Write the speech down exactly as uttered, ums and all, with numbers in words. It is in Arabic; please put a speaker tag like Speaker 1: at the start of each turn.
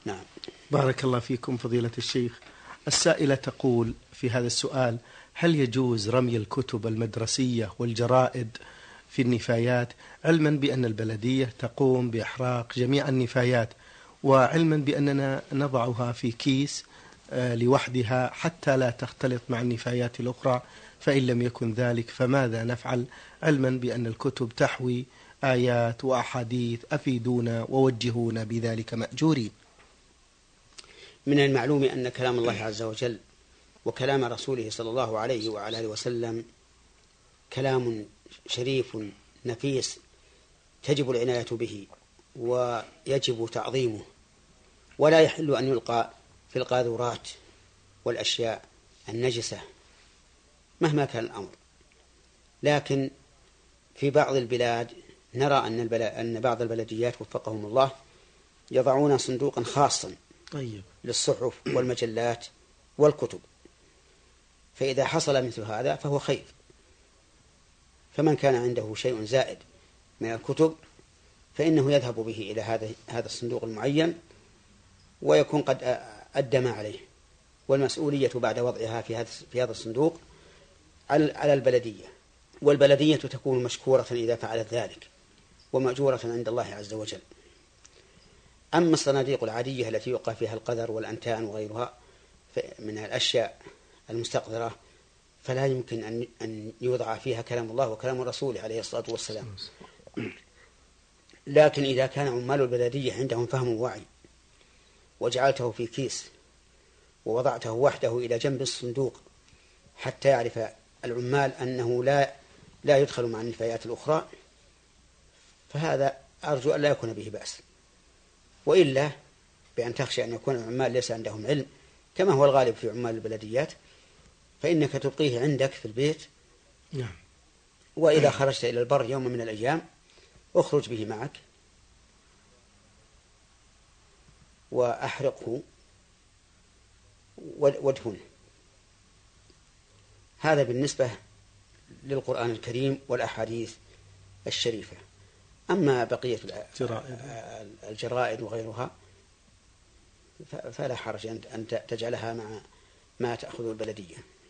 Speaker 1: نعم.
Speaker 2: بارك الله فيكم فضيلة الشيخ. السائلة تقول في هذا السؤال: هل يجوز رمي الكتب المدرسية والجرائد في النفايات، علما بأن البلدية تقوم بإحراق جميع النفايات، وعلما بأننا نضعها في كيس لوحدها حتى لا تختلط مع النفايات الأخرى، فإن لم يكن ذلك فماذا نفعل، علما بأن الكتب تحوي آيات وأحاديث؟ أفيدونا ووجهونا بذلك مأجورين.
Speaker 1: من المعلوم أن كلام الله عز وجل وكلام رسوله صلى الله عليه وعلى آله وسلم كلام شريف نفيس تجب العناية به ويجب تعظيمه، ولا يحل أن يلقى في القاذورات والأشياء النجسة مهما كان الأمر. لكن في بعض البلاد نرى أن, أن بعض البلديات وفقهم الله يضعون صندوقا خاصا
Speaker 2: طيب.
Speaker 1: للصحف والمجلات والكتب، فإذا حصل مثل هذا فهو خير. فمن كان عنده شيء زائد من الكتب فإنه يذهب به إلى هذا هذا الصندوق المعين ويكون قد أدى ما عليه، والمسؤولية بعد وضعها في هذا في هذا الصندوق على البلدية، والبلدية تكون مشكورة إذا فعلت ذلك ومأجورة عند الله عز وجل. أما الصناديق العادية التي يوقع فيها القذر والأنتان وغيرها من الأشياء المستقذرة فلا يمكن أن يوضع فيها كلام الله وكلام رسوله عليه الصلاة والسلام. لكن إذا كان عمال البلدية عندهم فهم ووعي وجعلته في كيس ووضعته وحده إلى جنب الصندوق حتى يعرف العمال أنه لا لا يدخل مع النفايات الأخرى، فهذا أرجو أن لا يكون به بأس. وإلا بأن تخشى أن يكون العمال ليس عندهم علم كما هو الغالب في عمال البلديات، فإنك تبقيه عندك في البيت.
Speaker 2: نعم.
Speaker 1: وإذا خرجت إلى البر يوم من الأيام اخرج به معك وأحرقه وادهنه. هذا بالنسبة للقرآن الكريم والأحاديث الشريفة. أما بقية الجرائد وغيرها فلا حرج أن تجعلها مع ما تأخذ البلدية.